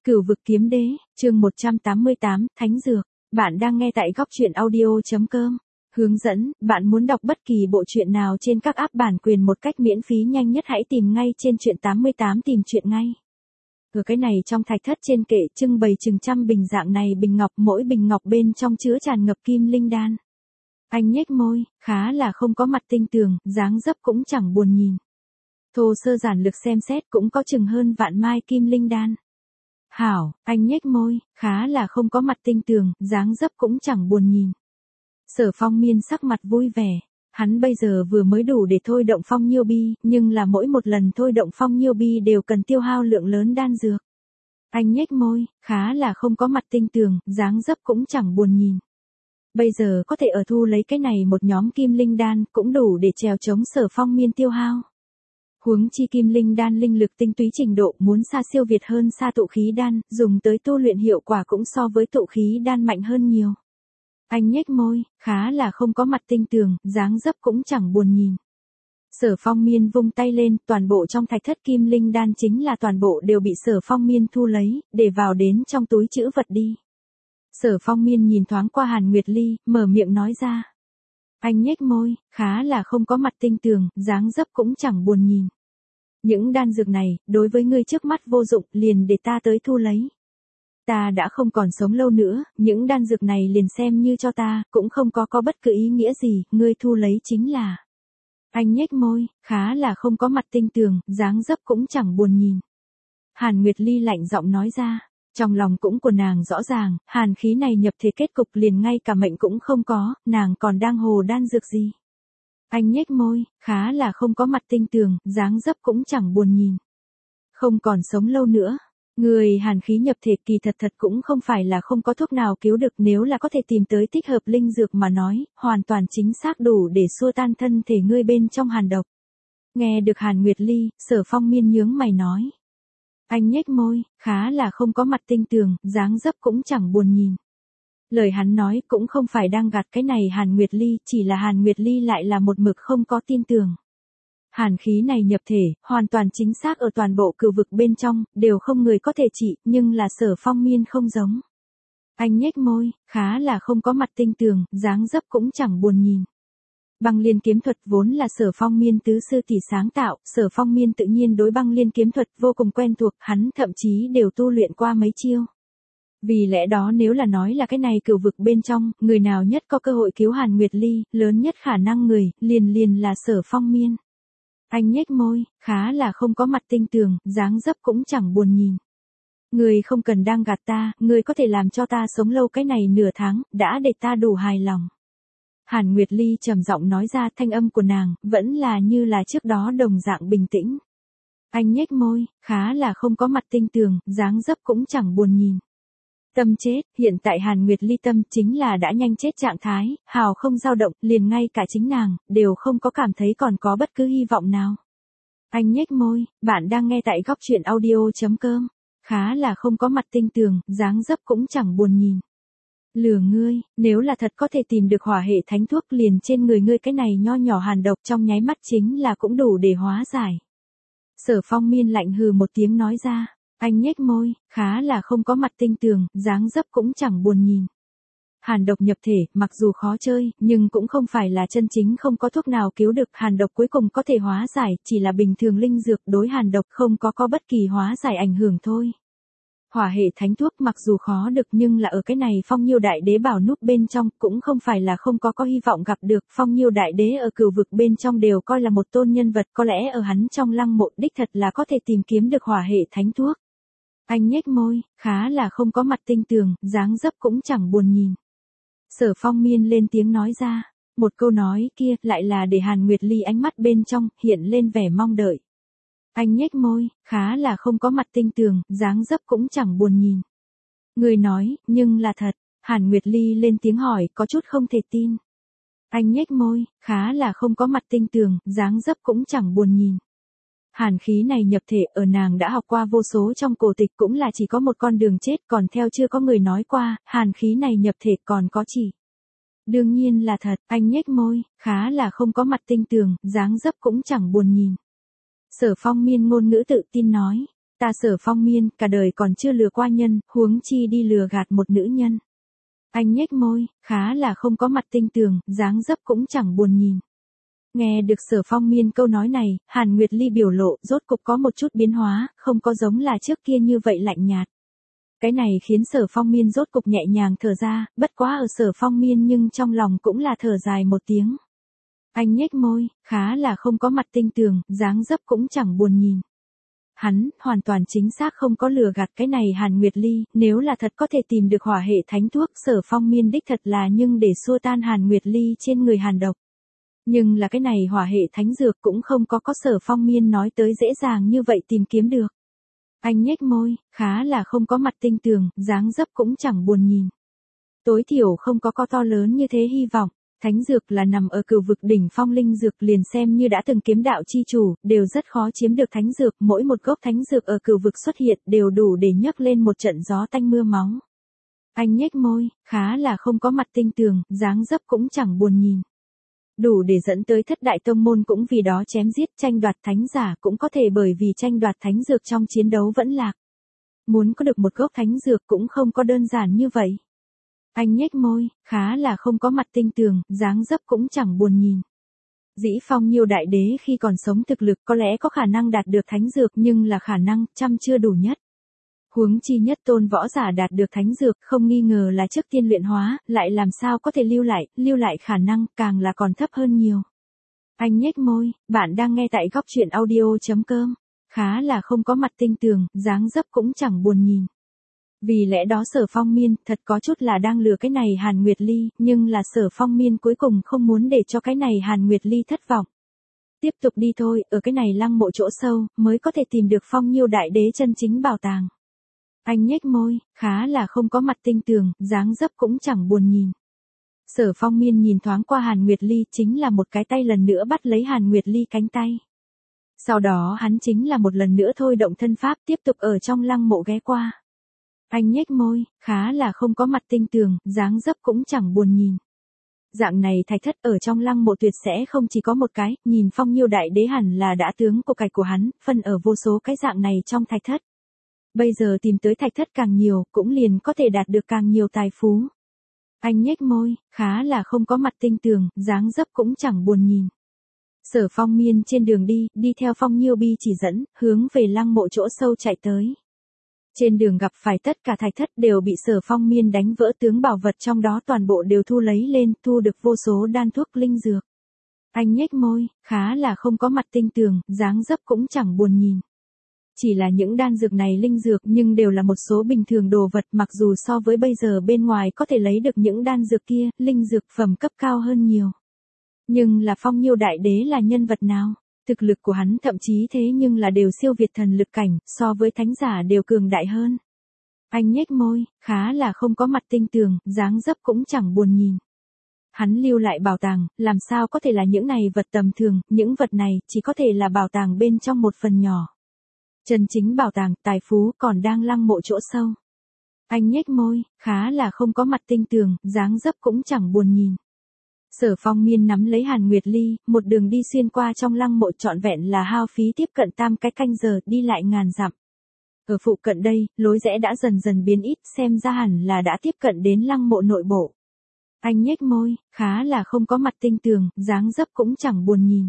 Cửu vực kiếm đế, chương 188, Thánh Dược. Bạn đang nghe tại góc truyện audio.com. Hướng dẫn, bạn muốn đọc bất kỳ bộ truyện nào trên các app bản quyền một cách miễn phí nhanh nhất hãy tìm ngay trên truyện 88 tìm truyện ngay. Ở cái này trong thạch thất trên kệ trưng bày chừng trăm bình dạng này bình ngọc, mỗi bình ngọc bên trong chứa tràn ngập kim linh đan. Anh nhếch môi, khá là không có mặt tinh tường, dáng dấp cũng chẳng buồn nhìn. Thô sơ giản lược xem xét cũng có chừng hơn vạn mai kim linh đan. Hảo, anh nhếch môi, khá là không có mặt tinh tường, dáng dấp cũng chẳng buồn nhìn. Sở Phong Miên sắc mặt vui vẻ, hắn bây giờ vừa mới đủ để thôi động phong nhiêu bi, nhưng là mỗi một lần thôi động phong nhiêu bi đều cần tiêu hao lượng lớn đan dược. Anh nhếch môi, khá là không có mặt tinh tường, dáng dấp cũng chẳng buồn nhìn. Bây giờ có thể ở thu lấy cái này một nhóm kim linh đan cũng đủ để trèo chống Sở Phong Miên tiêu hao. Huống chi kim linh đan linh lực tinh túy trình độ muốn xa siêu việt hơn xa tụ khí đan, dùng tới tu luyện hiệu quả cũng so với tụ khí đan mạnh hơn nhiều. Anh nhếch môi, khá là không có mặt tinh tường, dáng dấp cũng chẳng buồn nhìn. Sở Phong Miên vung tay lên, toàn bộ trong thạch thất kim linh đan chính là toàn bộ đều bị Sở Phong Miên thu lấy, để vào đến trong túi trữ vật đi. Sở Phong Miên nhìn thoáng qua Hàn Nguyệt Ly, mở miệng nói ra. Anh nhếch môi, khá là không có mặt tinh tường, dáng dấp cũng chẳng buồn nhìn. Những đan dược này, đối với ngươi trước mắt vô dụng, liền để ta tới thu lấy. Ta đã không còn sống lâu nữa, những đan dược này liền xem như cho ta, cũng không có bất cứ ý nghĩa gì, ngươi thu lấy chính là. Anh nhếch môi, khá là không có mặt tinh tường, dáng dấp cũng chẳng buồn nhìn. Hàn Nguyệt Ly lạnh giọng nói ra, trong lòng cũng của nàng rõ ràng, hàn khí này nhập thể kết cục liền ngay cả mệnh cũng không có, nàng còn đang hồ đan dược gì. Anh nhếch môi, khá là không có mặt tinh tường, dáng dấp cũng chẳng buồn nhìn. Không còn sống lâu nữa. Người hàn khí nhập thể kỳ thật cũng không phải là không có thuốc nào cứu được, nếu là có thể tìm tới thích hợp linh dược mà nói, hoàn toàn chính xác đủ để xua tan thân thể ngươi bên trong hàn độc. Nghe được Hàn Nguyệt Ly, Sở Phong Miên nhướng mày nói. Anh nhếch môi, khá là không có mặt tinh tường, dáng dấp cũng chẳng buồn nhìn. Lời hắn nói cũng không phải đang gạt cái này Hàn Nguyệt Ly, chỉ là Hàn Nguyệt Ly lại là một mực không có tin tưởng. Hàn khí này nhập thể, hoàn toàn chính xác ở toàn bộ cửu vực bên trong, đều không người có thể trị, nhưng là Sở Phong Miên không giống. Anh nhếch môi, khá là không có mặt tinh tường, dáng dấp cũng chẳng buồn nhìn. Băng liên kiếm thuật vốn là Sở Phong Miên tứ sư tỷ sáng tạo, Sở Phong Miên tự nhiên đối băng liên kiếm thuật vô cùng quen thuộc, hắn thậm chí đều tu luyện qua mấy chiêu. Vì lẽ đó nếu là nói là cái này cửu vực bên trong, người nào nhất có cơ hội cứu Hàn Nguyệt Ly, lớn nhất khả năng người, liền là Sở Phong Miên. Anh nhếch môi, khá là không có mặt tinh tường, dáng dấp cũng chẳng buồn nhìn. Người không cần đang gạt ta, người có thể làm cho ta sống lâu cái này nửa tháng, đã để ta đủ hài lòng. Hàn Nguyệt Ly trầm giọng nói ra, thanh âm của nàng, vẫn là như là trước đó đồng dạng bình tĩnh. Anh nhếch môi, khá là không có mặt tinh tường, dáng dấp cũng chẳng buồn nhìn. Tâm chết, hiện tại Hàn Nguyệt Ly tâm chính là đã nhanh chết trạng thái, hào không dao động, liền ngay cả chính nàng, đều không có cảm thấy còn có bất cứ hy vọng nào. Anh nhếch môi, bạn đang nghe tại góc truyện audio.com, khá là không có mặt tinh tường, dáng dấp cũng chẳng buồn nhìn. Lừa ngươi, nếu là thật có thể tìm được hỏa hệ thánh thuốc liền trên người ngươi cái này nho nhỏ hàn độc trong nháy mắt chính là cũng đủ để hóa giải. Sở Phong Miên lạnh hừ một tiếng nói ra. Anh nhếch môi, khá là không có mặt tinh tường, dáng dấp cũng chẳng buồn nhìn. Hàn độc nhập thể, mặc dù khó chơi, nhưng cũng không phải là chân chính không có thuốc nào cứu được, hàn độc cuối cùng có thể hóa giải, chỉ là bình thường linh dược đối hàn độc không có bất kỳ hóa giải ảnh hưởng thôi. Hỏa hệ thánh thuốc mặc dù khó được nhưng là ở cái này Phong Nhiêu Đại Đế bảo núp bên trong, cũng không phải là không có hy vọng gặp được, Phong Nhiêu Đại Đế ở cửu vực bên trong đều coi là một tôn nhân vật, có lẽ ở hắn trong lăng mộ đích thật là có thể tìm kiếm được hỏa hệ thánh thuốc. Anh nhếch môi, khá là không có mặt tinh tường, dáng dấp cũng chẳng buồn nhìn. Sở Phong Miên lên tiếng nói ra, một câu nói kia lại là để Hàn Nguyệt Ly ánh mắt bên trong hiện lên vẻ mong đợi. Anh nhếch môi, khá là không có mặt tinh tường, dáng dấp cũng chẳng buồn nhìn. Người nói, nhưng là thật. Hàn Nguyệt Ly lên tiếng hỏi, có chút không thể tin. Anh nhếch môi, khá là không có mặt tinh tường, dáng dấp cũng chẳng buồn nhìn. Hàn khí này nhập thể ở nàng đã học qua vô số trong cổ tịch cũng là chỉ có một con đường chết, còn theo chưa có người nói qua, hàn khí này nhập thể còn có chỉ. Đương nhiên là thật, anh nhếch môi, khá là không có mặt tinh tường, dáng dấp cũng chẳng buồn nhìn. Sở Phong Miên ngôn ngữ tự tin nói, Ta Sở Phong Miên, cả đời còn chưa lừa qua nhân, huống chi đi lừa gạt một nữ nhân. Anh nhếch môi, khá là không có mặt tinh tường, dáng dấp cũng chẳng buồn nhìn. Nghe được Sở Phong Miên câu nói này, Hàn Nguyệt Ly biểu lộ rốt cục có một chút biến hóa, không có giống là trước kia như vậy lạnh nhạt. Cái này khiến Sở Phong Miên rốt cục nhẹ nhàng thở ra, bất quá ở Sở Phong Miên nhưng trong lòng cũng là thở dài một tiếng. Anh nhếch môi, khá là không có mặt tinh tường, dáng dấp cũng chẳng buồn nhìn. Hắn, hoàn toàn chính xác không có lừa gạt cái này Hàn Nguyệt Ly, nếu là thật có thể tìm được hỏa hệ thánh thuốc Sở Phong Miên đích thật là nhưng để xua tan Hàn Nguyệt Ly trên người Hàn độc. Nhưng là cái này hỏa hệ thánh dược cũng không có Sở Phong Miên nói tới dễ dàng như vậy tìm kiếm được. Anh nhếch môi, khá là không có mặt tinh tường, dáng dấp cũng chẳng buồn nhìn. Tối thiểu không có to lớn như thế hy vọng. Thánh dược là nằm ở cửu vực đỉnh phong linh dược liền xem như đã từng kiếm đạo chi chủ, đều rất khó chiếm được thánh dược, mỗi một gốc thánh dược ở cửu vực xuất hiện đều đủ để nhấc lên một trận gió tanh mưa máu. Anh nhếch môi, khá là không có mặt tinh tường, dáng dấp cũng chẳng buồn nhìn. Đủ để dẫn tới thất đại tông môn cũng vì đó chém giết tranh đoạt thánh giả cũng có thể bởi vì tranh đoạt thánh dược trong chiến đấu vẫn lạc. Muốn có được một gốc thánh dược cũng không có đơn giản như vậy. Anh nhếch môi, khá là không có mặt tinh tường, dáng dấp cũng chẳng buồn nhìn. Dĩ Phong Nhiêu đại đế khi còn sống thực lực có lẽ có khả năng đạt được thánh dược nhưng là khả năng trăm chưa đủ nhất. Huống chi nhất tôn võ giả đạt được thánh dược không nghi ngờ là trước tiên luyện hóa, lại làm sao có thể lưu lại khả năng càng là còn thấp hơn nhiều. Anh nhếch môi, bạn đang nghe tại góc truyện audio.com, khá là không có mặt tinh tường, dáng dấp cũng chẳng buồn nhìn. Vì lẽ đó Sở Phong Miên thật có chút là đang lừa cái này Hàn Nguyệt Ly, nhưng là Sở Phong Miên cuối cùng không muốn để cho cái này Hàn Nguyệt Ly thất vọng. Tiếp tục đi thôi, ở cái này lăng mộ chỗ sâu, mới có thể tìm được Phong Nhiêu đại đế chân chính bảo tàng. Anh nhếch môi, khá là không có mặt tinh tường, dáng dấp cũng chẳng buồn nhìn. Sở Phong Miên nhìn thoáng qua Hàn Nguyệt Ly chính là một cái tay lần nữa bắt lấy Hàn Nguyệt Ly cánh tay. Sau đó hắn chính là một lần nữa thôi động thân pháp tiếp tục ở trong lăng mộ ghé qua. Anh nhếch môi, khá là không có mặt tinh tường, dáng dấp cũng chẳng buồn nhìn. Dạng này thạch thất ở trong lăng mộ tuyệt sẽ không chỉ có một cái, nhìn Phong Nhiêu đại đế hẳn là đã tướng của cải của hắn, phân ở vô số cái dạng này trong thạch thất. Bây giờ tìm tới thạch thất càng nhiều, cũng liền có thể đạt được càng nhiều tài phú. Anh nhếch môi, khá là không có mặt tinh tường, dáng dấp cũng chẳng buồn nhìn. Sở Phong Miên trên đường đi theo Phong Nhiêu bi chỉ dẫn, hướng về lăng mộ chỗ sâu chạy tới. Trên đường gặp phải tất cả thạch thất đều bị Sở Phong Miên đánh vỡ tướng bảo vật trong đó toàn bộ đều thu lấy lên, thu được vô số đan thuốc linh dược. Anh nhếch môi, khá là không có mặt tinh tường, dáng dấp cũng chẳng buồn nhìn. Chỉ là những đan dược này linh dược nhưng đều là một số bình thường đồ vật mặc dù so với bây giờ bên ngoài có thể lấy được những đan dược kia, linh dược phẩm cấp cao hơn nhiều. Nhưng là Phong Nhiêu đại đế là nhân vật nào? Thực lực của hắn thậm chí thế nhưng là đều siêu việt thần lực cảnh, so với thánh giả đều cường đại hơn. Anh nhếch môi, khá là không có mặt tinh tường, dáng dấp cũng chẳng buồn nhìn. Hắn lưu lại bảo tàng, làm sao có thể là những này vật tầm thường, những vật này chỉ có thể là bảo tàng bên trong một phần nhỏ. Chân chính bảo tàng, tài phú còn đang lăng mộ chỗ sâu. Anh nhếch môi, khá là không có mặt tinh tường, dáng dấp cũng chẳng buồn nhìn. Sở Phong Miên nắm lấy Hàn Nguyệt Ly, một đường đi xuyên qua trong lăng mộ trọn vẹn là hao phí tiếp cận 8 cái canh giờ, đi lại ngàn dặm. Ở phụ cận đây, lối rẽ đã dần dần biến ít, xem ra hẳn là đã tiếp cận đến lăng mộ nội bộ. Anh nhếch môi, khá là không có mặt tinh tường, dáng dấp cũng chẳng buồn nhìn.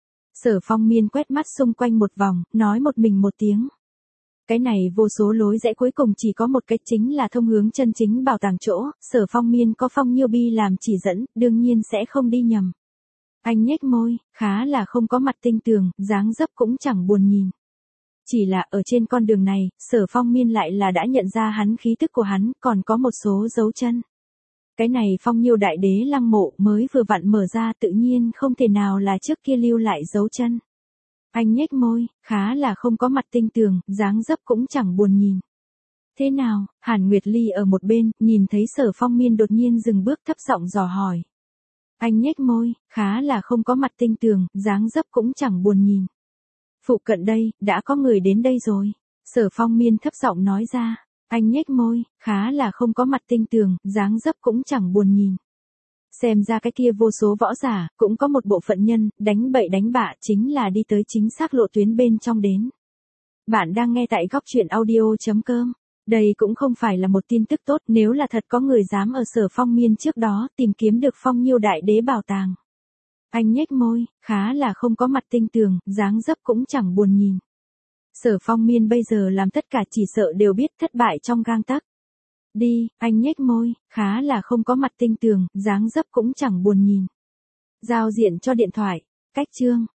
Sở Phong Miên quét mắt xung quanh một vòng, nói một mình một tiếng. Cái này vô số lối rẽ cuối cùng chỉ có một cách chính là thông hướng chân chính bảo tàng chỗ, Sở Phong Miên có Phong Nhiêu bi làm chỉ dẫn, đương nhiên sẽ không đi nhầm. Anh nhếch môi, khá là không có mặt tinh tường, dáng dấp cũng chẳng buồn nhìn. Chỉ là ở trên con đường này, Sở Phong Miên lại là đã nhận ra hắn khí tức của hắn, còn có một số dấu chân. Cái này Phong Nhiêu đại đế lăng mộ mới vừa vặn mở ra tự nhiên không thể nào là trước kia lưu lại dấu chân. Anh nhếch môi, khá là không có mặt tinh tường, dáng dấp cũng chẳng buồn nhìn. Thế nào, Hàn Nguyệt Ly ở một bên, nhìn thấy Sở Phong Miên đột nhiên dừng bước thấp giọng dò hỏi. Anh nhếch môi, khá là không có mặt tinh tường, dáng dấp cũng chẳng buồn nhìn. Phụ cận đây, đã có người đến đây rồi. Sở Phong Miên thấp giọng nói ra. Anh nhếch môi, khá là không có mặt tinh tường, dáng dấp cũng chẳng buồn nhìn. Xem ra cái kia vô số võ giả, cũng có một bộ phận nhân, đánh bậy đánh bạ chính là đi tới chính xác lộ tuyến bên trong đến. Bạn đang nghe tại góc chuyện audio.com. Đây cũng không phải là một tin tức tốt nếu là thật có người dám ở Sở Phong Miên trước đó tìm kiếm được Phong Nhiêu đại đế bảo tàng. Anh nhếch môi, khá là không có mặt tinh tường, dáng dấp cũng chẳng buồn nhìn. Sở Phong Miên bây giờ làm tất cả chỉ sợ đều biết thất bại trong gang tấc. Đi, anh nhếch môi, khá là không có mặt tinh tường, dáng dấp cũng chẳng buồn nhìn. Giao diện cho điện thoại, cách chương.